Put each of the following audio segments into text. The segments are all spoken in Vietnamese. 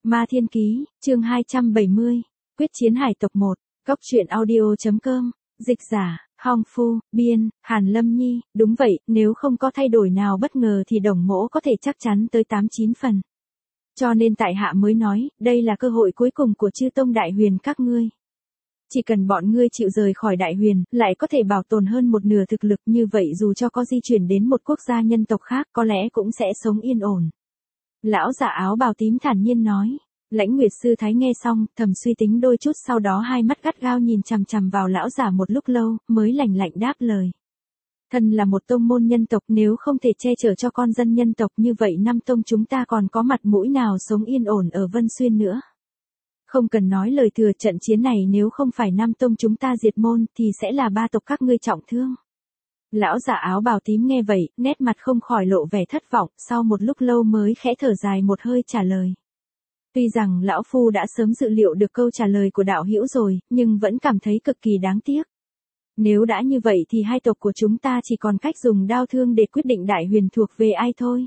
Ma Thiên Ký, chương 270, Quyết chiến hải tộc 1, Góc truyện audio.com, dịch giả, Hong Phu, biên, Hàn Lâm Nhi, đúng vậy, nếu không có thay đổi nào bất ngờ thì Đồng Mỗ có thể chắc chắn tới 8-9 phần. Cho nên tại hạ mới nói, đây là cơ hội cuối cùng của chư tông đại huyền các ngươi. Chỉ cần bọn ngươi chịu rời khỏi đại huyền, lại có thể bảo tồn hơn một nửa thực lực, như vậy dù cho có di chuyển đến một quốc gia nhân tộc khác có lẽ cũng sẽ sống yên ổn. Lão giả áo bào tím thản nhiên nói. Lãnh Nguyệt sư thái nghe xong, thầm suy tính đôi chút, sau đó hai mắt gắt gao nhìn chằm chằm vào lão giả một lúc lâu, mới lạnh lạnh đáp lời. Thân là một tông môn nhân tộc, nếu không thể che chở cho con dân nhân tộc, như vậy năm tông chúng ta còn có mặt mũi nào sống yên ổn ở Vân Xuyên nữa. Không cần nói lời thừa, trận chiến này nếu không phải năm tông chúng ta diệt môn thì sẽ là ba tộc các ngươi trọng thương. Lão giả áo bào tím nghe vậy, nét mặt không khỏi lộ vẻ thất vọng, sau một lúc lâu mới khẽ thở dài một hơi trả lời. Tuy rằng lão phu đã sớm dự liệu được câu trả lời của đạo hữu rồi, nhưng vẫn cảm thấy cực kỳ đáng tiếc. Nếu đã như vậy thì hai tộc của chúng ta chỉ còn cách dùng đao thương để quyết định đại huyền thuộc về ai thôi.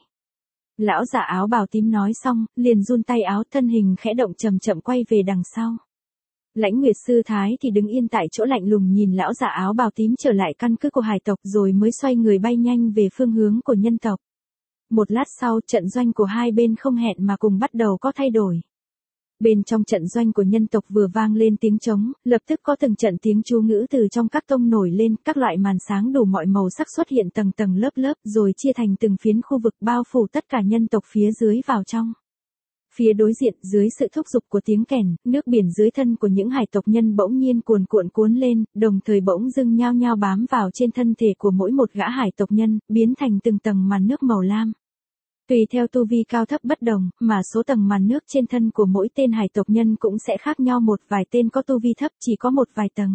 Lão giả áo bào tím nói xong, liền run tay áo, thân hình khẽ động chậm chậm quay về đằng sau. Lãnh Nguyệt sư thái thì đứng yên tại chỗ lạnh lùng nhìn lão giả áo bào tím trở lại căn cứ của hải tộc, rồi mới xoay người bay nhanh về phương hướng của nhân tộc. Một lát sau, trận doanh của hai bên không hẹn mà cùng bắt đầu có thay đổi. Bên trong trận doanh của nhân tộc vừa vang lên tiếng trống, lập tức có từng trận tiếng chú ngữ từ trong các tông nổi lên, các loại màn sáng đủ mọi màu sắc xuất hiện tầng tầng lớp lớp, rồi chia thành từng phiến khu vực bao phủ tất cả nhân tộc phía dưới vào trong. Phía đối diện, dưới sự thúc giục của tiếng kèn, nước biển dưới thân của những hải tộc nhân bỗng nhiên cuồn cuộn cuốn lên, đồng thời bỗng dưng nhao nhao bám vào trên thân thể của mỗi một gã hải tộc nhân, biến thành từng tầng màn nước màu lam. Tùy theo tu vi cao thấp bất đồng, mà số tầng màn nước trên thân của mỗi tên hải tộc nhân cũng sẽ khác nhau, một vài tên có tu vi thấp chỉ có một vài tầng.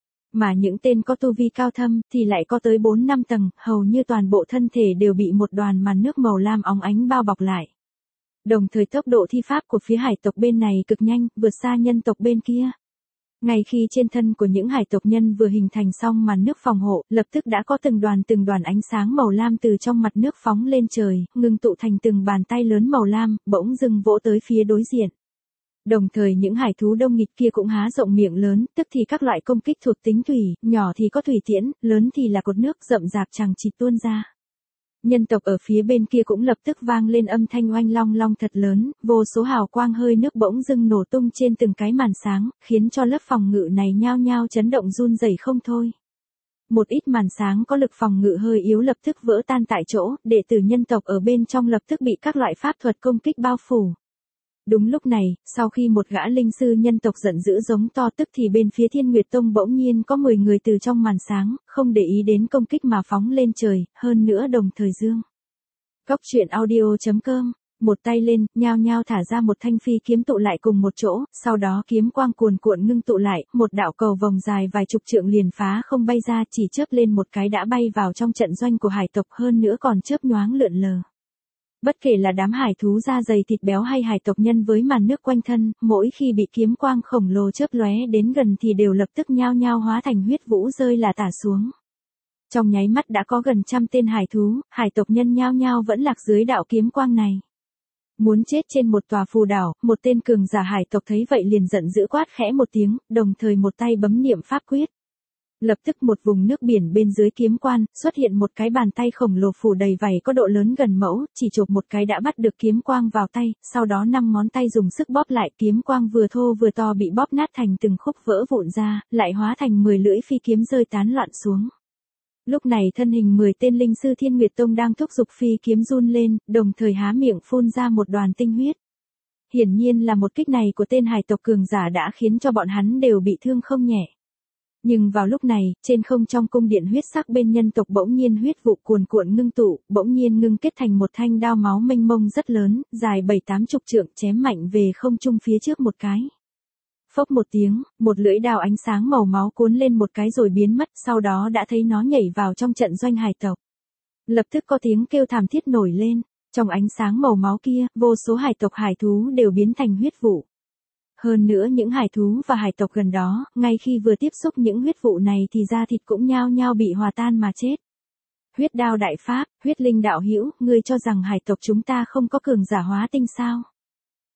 Mà những tên có tu vi cao thâm thì lại có tới 4-5 tầng, hầu như toàn bộ thân thể đều bị một đoàn màn nước màu lam óng ánh bao bọc lại. Đồng thời tốc độ thi pháp của phía hải tộc bên này cực nhanh, vượt xa nhân tộc bên kia. Ngay khi trên thân của những hải tộc nhân vừa hình thành xong màn nước phòng hộ, lập tức đã có từng đoàn ánh sáng màu lam từ trong mặt nước phóng lên trời, ngưng tụ thành từng bàn tay lớn màu lam, bỗng dưng vỗ tới phía đối diện. Đồng thời những hải thú đông nghịt kia cũng há rộng miệng lớn, tức thì các loại công kích thuộc tính thủy, nhỏ thì có thủy tiễn, lớn thì là cột nước rậm rạp chằng chịt tuôn ra. Nhân tộc ở phía bên kia cũng lập tức vang lên âm thanh oanh long long thật lớn, vô số hào quang hơi nước bỗng dưng nổ tung trên từng cái màn sáng, khiến cho lớp phòng ngự này nhao nhao chấn động run rẩy không thôi. Một ít màn sáng có lực phòng ngự hơi yếu lập tức vỡ tan tại chỗ, đệ tử nhân tộc ở bên trong lập tức bị các loại pháp thuật công kích bao phủ. Đúng lúc này, sau khi một gã linh sư nhân tộc giận dữ giống to, tức thì bên phía Thiên Nguyệt Tông bỗng nhiên có 10 người từ trong màn sáng, không để ý đến công kích mà phóng lên trời, hơn nữa đồng thời dương. Góc truyện audio.com, một tay lên, nhao nhao thả ra một thanh phi kiếm tụ lại cùng một chỗ, sau đó kiếm quang cuồn cuộn ngưng tụ lại, một đạo cầu vòng dài vài chục trượng liền phá không bay ra, chỉ chớp lên một cái đã bay vào trong trận doanh của hải tộc, hơn nữa còn chớp nhoáng lượn lờ. Bất kể là đám hải thú da dày thịt béo hay hải tộc nhân với màn nước quanh thân, mỗi khi bị kiếm quang khổng lồ chớp lóe đến gần thì đều lập tức nhao nhao hóa thành huyết vũ rơi là tả xuống. Trong nháy mắt đã có gần 100 tên hải thú, hải tộc nhân nhao nhao vẫn lạc dưới đạo kiếm quang này. Muốn chết trên một tòa phù đảo, một tên cường giả hải tộc thấy vậy liền giận dữ quát khẽ một tiếng, đồng thời một tay bấm niệm pháp quyết. Lập tức một vùng nước biển bên dưới kiếm quan, xuất hiện một cái bàn tay khổng lồ phủ đầy vảy có độ lớn gần mẫu, chỉ chộp một cái đã bắt được kiếm quang vào tay, sau đó 5 ngón tay dùng sức bóp lại, kiếm quang vừa thô vừa to bị bóp nát thành từng khúc vỡ vụn ra, lại hóa thành 10 lưỡi phi kiếm rơi tán loạn xuống. Lúc này thân hình 10 tên linh sư Thiên Nguyệt Tông đang thúc giục phi kiếm run lên, đồng thời há miệng phun ra một đoàn tinh huyết. Hiển nhiên là một kích này của tên hải tộc cường giả đã khiến cho bọn hắn đều bị thương không nhẹ. Nhưng vào lúc này, trên không trong cung điện huyết sắc bên nhân tộc bỗng nhiên huyết vụ cuồn cuộn ngưng tụ, bỗng nhiên ngưng kết thành một thanh đao máu mênh mông rất lớn, dài 7-80 trượng, chém mạnh về không trung phía trước một cái. Phốc một tiếng, một lưỡi đao ánh sáng màu máu cuốn lên một cái rồi biến mất, sau đó đã thấy nó nhảy vào trong trận doanh hải tộc. Lập tức có tiếng kêu thảm thiết nổi lên, trong ánh sáng màu máu kia, vô số hải tộc hải thú đều biến thành huyết vụ. Hơn nữa những hải thú và hải tộc gần đó, ngay khi vừa tiếp xúc những huyết vụ này thì da thịt cũng nhao nhao bị hòa tan mà chết. Huyết đao đại pháp, huyết linh đạo hữu, ngươi cho rằng hải tộc chúng ta không có cường giả hóa tinh sao?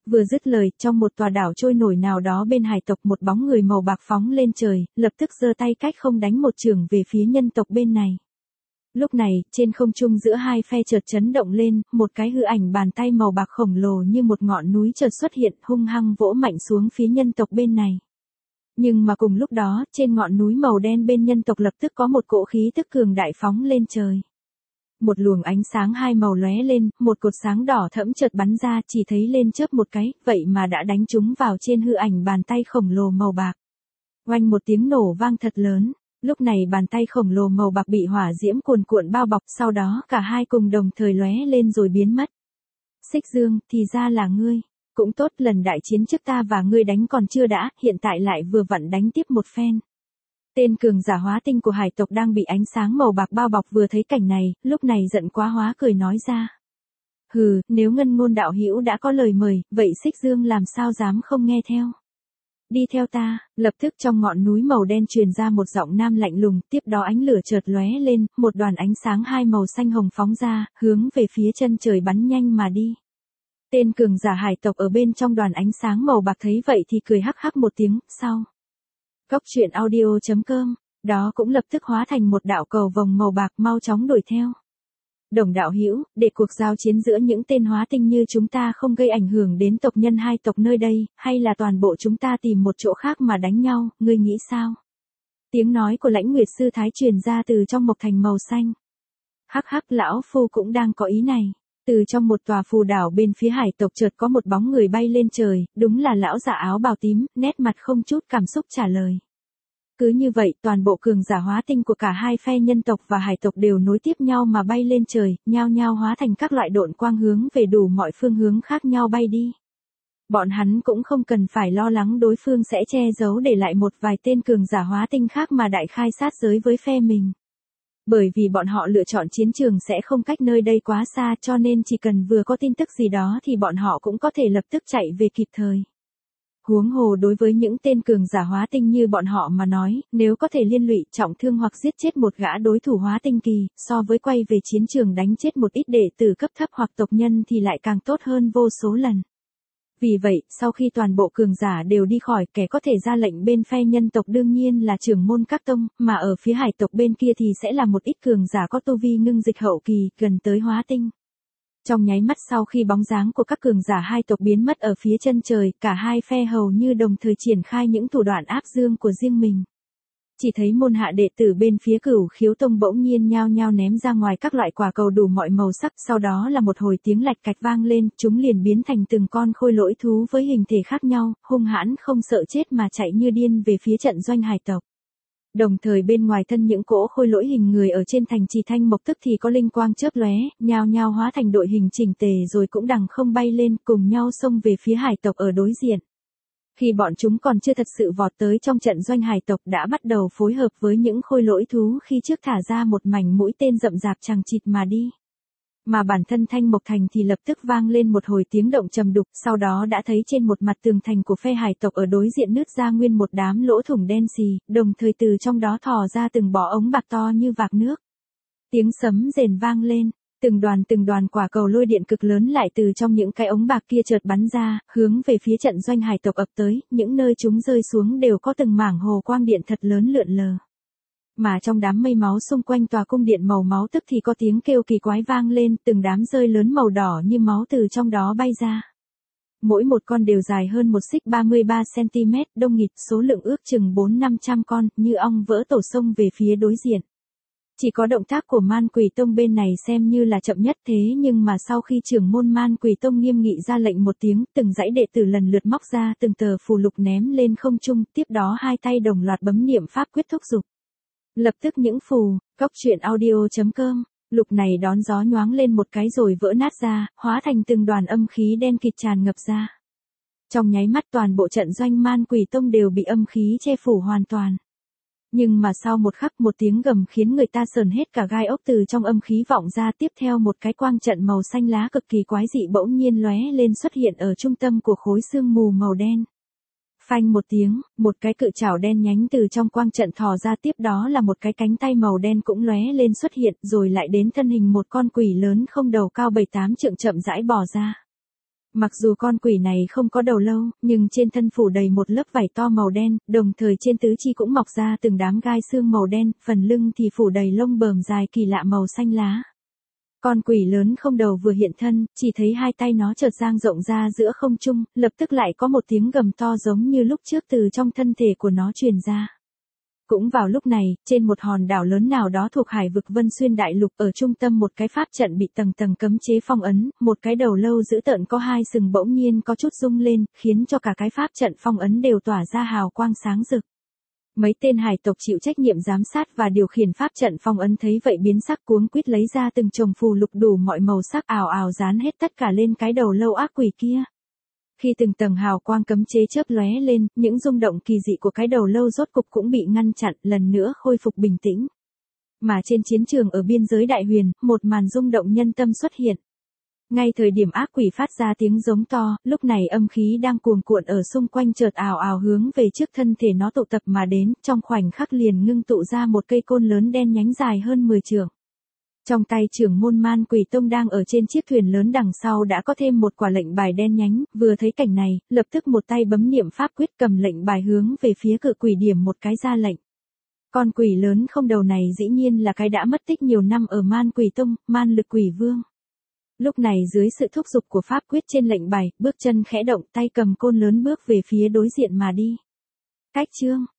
Vừa dứt lời, trong một tòa đảo trôi nổi nào đó bên hải tộc một bóng người màu bạc phóng lên trời, lập tức giơ tay cách không đánh một chưởng về phía nhân tộc bên này. Lúc này, trên không trung giữa hai phe chợt chấn động lên, một cái hư ảnh bàn tay màu bạc khổng lồ như một ngọn núi chợt xuất hiện, hung hăng vỗ mạnh xuống phía nhân tộc bên này. Nhưng mà cùng lúc đó, trên ngọn núi màu đen bên nhân tộc lập tức có một cỗ khí tức cường đại phóng lên trời. Một luồng ánh sáng hai màu lóe lên, một cột sáng đỏ thẫm chợt bắn ra, chỉ thấy lên chớp một cái, vậy mà đã đánh trúng vào trên hư ảnh bàn tay khổng lồ màu bạc. Oanh một tiếng nổ vang thật lớn, lúc này bàn tay khổng lồ màu bạc bị hỏa diễm cuồn cuộn bao bọc, sau đó cả hai cùng đồng thời lóe lên rồi biến mất. Xích Dương, thì ra là ngươi. Cũng tốt, lần đại chiến trước ta và ngươi đánh còn chưa đã, hiện tại lại vừa vặn đánh tiếp một phen. Tên cường giả hóa tinh của hải tộc đang bị ánh sáng màu bạc bao bọc vừa thấy cảnh này, lúc này giận quá hóa cười nói ra. Hừ, nếu Ngân Ngôn đạo hữu đã có lời mời, vậy Xích Dương làm sao dám không nghe theo. Đi theo ta, lập tức trong ngọn núi màu đen truyền ra một giọng nam lạnh lùng, tiếp đó ánh lửa chợt lóe lên, một đoàn ánh sáng hai màu xanh hồng phóng ra, hướng về phía chân trời bắn nhanh mà đi. Tên cường giả hải tộc ở bên trong đoàn ánh sáng màu bạc thấy vậy thì cười hắc hắc một tiếng, sau. Cốc truyện audio.com, đó cũng lập tức hóa thành một đạo cầu vồng màu bạc mau chóng đuổi theo. Đồng đạo hữu, để cuộc giao chiến giữa những tên hóa tinh như chúng ta không gây ảnh hưởng đến tộc nhân hai tộc nơi đây, hay là toàn bộ chúng ta tìm một chỗ khác mà đánh nhau, ngươi nghĩ sao? Tiếng nói của Lãnh Nguyệt Sư Thái truyền ra từ trong mộc thành màu xanh. Hắc hắc, lão phu cũng đang có ý này. Từ trong một tòa phù đảo bên phía hải tộc chợt có một bóng người bay lên trời, đúng là lão giả áo bào tím, nét mặt không chút cảm xúc trả lời. Cứ như vậy, toàn bộ cường giả hóa tinh của cả hai phe nhân tộc và hải tộc đều nối tiếp nhau mà bay lên trời, nhao nhao hóa thành các loại độn quang hướng về đủ mọi phương hướng khác nhau bay đi. Bọn hắn cũng không cần phải lo lắng đối phương sẽ che giấu để lại một vài tên cường giả hóa tinh khác mà đại khai sát giới với phe mình. Bởi vì bọn họ lựa chọn chiến trường sẽ không cách nơi đây quá xa, cho nên chỉ cần vừa có tin tức gì đó thì bọn họ cũng có thể lập tức chạy về kịp thời. Huống hồ đối với những tên cường giả hóa tinh như bọn họ mà nói, nếu có thể liên lụy, trọng thương hoặc giết chết một gã đối thủ hóa tinh kỳ, so với quay về chiến trường đánh chết một ít đệ tử cấp thấp hoặc tộc nhân thì lại càng tốt hơn vô số lần. Vì vậy, sau khi toàn bộ cường giả đều đi khỏi, kẻ có thể ra lệnh bên phe nhân tộc đương nhiên là trưởng môn các tông, mà ở phía hải tộc bên kia thì sẽ là một ít cường giả có tu vi ngưng dịch hậu kỳ, gần tới hóa tinh. Trong nháy mắt sau khi bóng dáng của các cường giả hai tộc biến mất ở phía chân trời, cả hai phe hầu như đồng thời triển khai những thủ đoạn áp dương của riêng mình. Chỉ thấy môn hạ đệ tử bên phía Cửu Khiếu Tông bỗng nhiên nhao nhao ném ra ngoài các loại quả cầu đủ mọi màu sắc, sau đó là một hồi tiếng lạch cạch vang lên, chúng liền biến thành từng con khôi lỗi thú với hình thể khác nhau, hung hãn không sợ chết mà chạy như điên về phía trận doanh hải tộc. Đồng thời bên ngoài thân những cỗ khôi lỗi hình người ở trên thành trì thanh mộc tức thì có linh quang chớp lóe, nhao nhao hóa thành đội hình chỉnh tề rồi cũng đằng không bay lên, cùng nhau xông về phía hải tộc ở đối diện. Khi bọn chúng còn chưa thật sự vọt tới trong trận doanh hải tộc đã bắt đầu phối hợp với những khôi lỗi thú khi trước thả ra một mảnh mũi tên rậm rạp chằng chịt mà đi. Mà bản thân thanh mộc thành thì lập tức vang lên một hồi tiếng động trầm đục, sau đó đã thấy trên một mặt tường thành của phe hải tộc ở đối diện nứt ra nguyên một đám lỗ thủng đen xì, đồng thời từ trong đó thò ra từng bọ ống bạc to như vạc nước. Tiếng sấm rền vang lên. Từng đoàn quả cầu lôi điện cực lớn lại từ trong những cái ống bạc kia chợt bắn ra, hướng về phía trận doanh hải tộc ập tới, những nơi chúng rơi xuống đều có từng mảng hồ quang điện thật lớn lượn lờ. Mà trong đám mây máu xung quanh tòa cung điện màu máu tức thì có tiếng kêu kỳ quái vang lên, từng đám rơi lớn màu đỏ như máu từ trong đó bay ra. Mỗi một con đều dài hơn một xích 33 cm, đông nghịt, số lượng ước chừng 400-500 con, như ong vỡ tổ sông về phía đối diện. Chỉ có động tác của Man Quỷ Tông bên này xem như là chậm nhất thế nhưng mà sau khi trưởng môn Man Quỷ Tông nghiêm nghị ra lệnh một tiếng, từng dãy đệ tử lần lượt móc ra từng tờ phù lục ném lên không trung, tiếp đó hai tay đồng loạt bấm niệm pháp quyết thúc giục. Lập tức những phù, cốc truyện audio.com, lục này đón gió nhoáng lên một cái rồi vỡ nát ra, hóa thành từng đoàn âm khí đen kịt tràn ngập ra. Trong nháy mắt toàn bộ trận doanh Man Quỷ Tông đều bị âm khí che phủ hoàn toàn. Nhưng mà sau một khắc một tiếng gầm khiến người ta sờn hết cả gai ốc từ trong âm khí vọng ra, tiếp theo một cái quang trận màu xanh lá cực kỳ quái dị bỗng nhiên lóe lên xuất hiện ở trung tâm của khối sương mù màu đen. Phanh một tiếng, một cái cự chảo đen nhánh từ trong quang trận thò ra, tiếp đó là một cái cánh tay màu đen cũng lóe lên xuất hiện, rồi lại đến thân hình một con quỷ lớn không đầu cao 7-8 trượng chậm rãi bò ra. Mặc dù con quỷ này không có đầu lâu, nhưng trên thân phủ đầy một lớp vảy to màu đen, đồng thời trên tứ chi cũng mọc ra từng đám gai xương màu đen, phần lưng thì phủ đầy lông bờm dài kỳ lạ màu xanh lá. Con quỷ lớn không đầu vừa hiện thân, chỉ thấy hai tay nó chợt dang rộng ra giữa không trung, lập tức lại có một tiếng gầm to giống như lúc trước từ trong thân thể của nó truyền ra. Cũng vào lúc này, trên một hòn đảo lớn nào đó thuộc hải vực Vân Xuyên Đại Lục, ở trung tâm một cái pháp trận bị tầng tầng cấm chế phong ấn, một cái đầu lâu dữ tợn có hai sừng bỗng nhiên có chút rung lên, khiến cho cả cái pháp trận phong ấn đều tỏa ra hào quang sáng rực. Mấy tên hải tộc chịu trách nhiệm giám sát và điều khiển pháp trận phong ấn thấy vậy biến sắc, cuống quýt lấy ra từng chồng phù lục đủ mọi màu sắc ào ào dán hết tất cả lên cái đầu lâu ác quỷ kia. Khi từng tầng hào quang cấm chế chớp lóe lên, những rung động kỳ dị của cái đầu lâu rốt cục cũng bị ngăn chặn, lần nữa khôi phục bình tĩnh. Mà trên chiến trường ở biên giới Đại Huyền, một màn rung động nhân tâm xuất hiện. Ngay thời điểm ác quỷ phát ra tiếng giống to, lúc này âm khí đang cuồn cuộn ở xung quanh chợt ào ào hướng về trước thân thể nó tụ tập mà đến, trong khoảnh khắc liền ngưng tụ ra một cây côn lớn đen nhánh dài hơn 10 trượng. Trong tay trưởng môn Man Quỷ Tông đang ở trên chiếc thuyền lớn đằng sau đã có thêm một quả lệnh bài đen nhánh, vừa thấy cảnh này, lập tức một tay bấm niệm pháp quyết cầm lệnh bài hướng về phía cự quỷ điểm một cái ra lệnh. Con quỷ lớn không đầu này dĩ nhiên là cái đã mất tích nhiều năm ở Man Quỷ Tông, Man Lực Quỷ Vương. Lúc này dưới sự thúc giục của pháp quyết trên lệnh bài, bước chân khẽ động, tay cầm côn lớn bước về phía đối diện mà đi. Cách chương